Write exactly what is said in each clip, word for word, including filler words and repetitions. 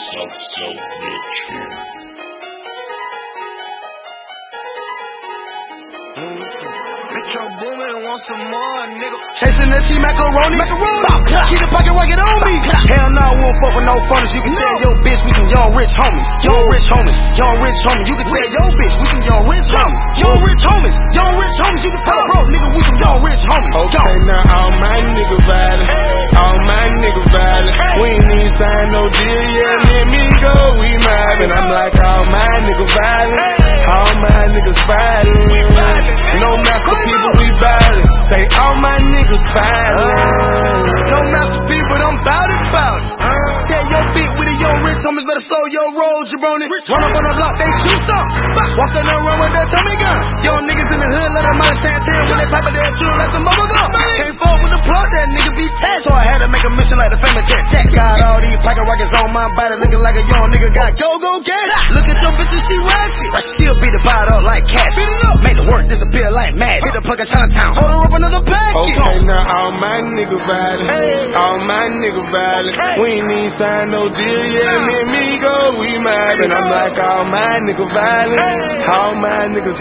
so, so rich. Metro Boomin want some more, nigga. Chasing the cheap macaroni, macaroni. Keep the pocket rocket on me. Hell no, I won't fuck with no phonies. You can tell your bitch we some young rich homies. Young rich homies, young rich homies. You can tell your bitch we some young rich homies. Young rich homies, young rich homies. You can tell a bro, nigga, we some young rich homies. Okay, now all my niggas violent, all my niggas violent. We ain't even signed no deal yet. Let me go, we mobbing. I'm like all my niggas violent, all my niggas violent. No master people, we violent. Say all my niggas violent. No master people, I'm bout it, bout it. Tell your bitch with the young rich homies better slow your roll, jabroni. Run up on the block, they shoot some. Walk on the run with that tummy gun. Young niggas in the hood, let them out of Santan. When they pop it, they'll chew like some bubble gum. Can't fall with the plug, that nigga be taxed. So I had to make a mission like the famous Jet Jack. Got all these pocket rockets on my body, looking like a young nigga got go go get it. Look at your bitch and she ratchet. I still beat the pot up like cash. Beat it up, make the work disappear like mad. Hit the plug in Chinatown, hold her up another package. Okay, now all my niggas violent, all my niggas violent. We ain't even signed no deal yet. Let me go, we mobbing. I'm like all my niggas violent, all my niggas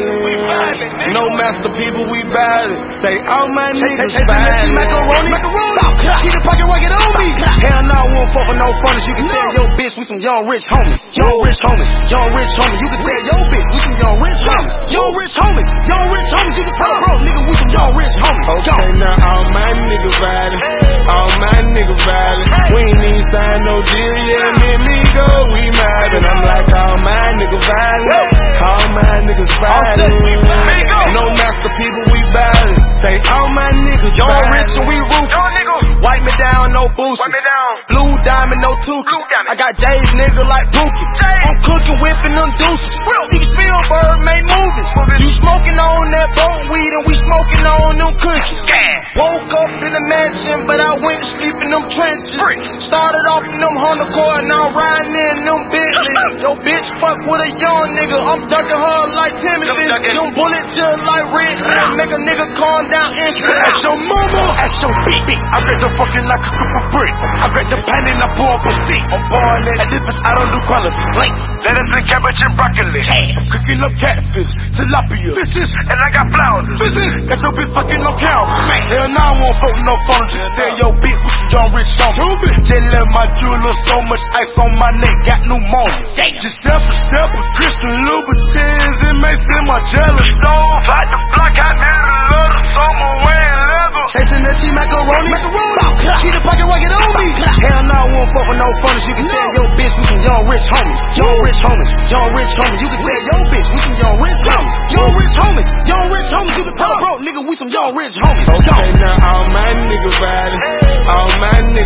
violent. No master people, we violent. Say all my niggas violent. Macaroni, macaroni. Keep the pocket rocket on me. Hell no, I won't fuck with no phonies. You can tell your bitch we some young rich homies. Young rich homies, young rich homies. You can tell your bitch we some young rich homies. Young rich homies, young rich homies. You can tell a bro, nigga, we some young rich homies. Okay, now all my niggas violent, all my niggas violent. We ain't even signed no deal yet. Let me go, we mobbing. I'm like all my niggas violent, all my niggas violent. No master people, we violent. Say all my niggas young violent. rich and we ruthless. Wipe me down, no boost. Blue diamond, no tooth. I got Jay's nigga like Dookie. I'm cooking, whipping them deuces. Steven Spielberg made movies. You smoking on that boat weed and we smoking on them cookies. Woke up in the mansion, but I went sleep in them trenches. Started off in them Honda Accord, now riding in them Bentleys. Yo bitch fuck with a young nigga, I'm ducking her like Timothy. Them bullet just like Rick, make a nigga calm down instantly. Ask your mama, ask your bitch. I bet the fucking like a couple brick. I bet the pan and I pour up a seat. I'm boiling, and if it's I don't do quality. Link, lettuce and cabbage and broccoli. I'm cooking up catfish, tilapia, fishes, and I got flounders. Fishes, got your bitch fucking on camera. Hell no, I won't fuck with no phone. Tell your bitch we some young rich on. Just let my jeweler so much ice on my neck, got pneumonia. Just step a step with Christian Louboutins, it may seem my jealous. So fight the block, I never love the summer wearing leather. Chasing the cheap macaroni, macaroni. Keep the pocket rocket on me. Hell no, I won't fuck with no phonies. You can tell your bitch we some young rich homies. Young rich homies, young rich homies. You can tell your bitch we some young rich homies. Young rich homies, young rich homies. You can tell a bro, nigga, we some young rich homies. Okay, now all my niggas violent, all my niggas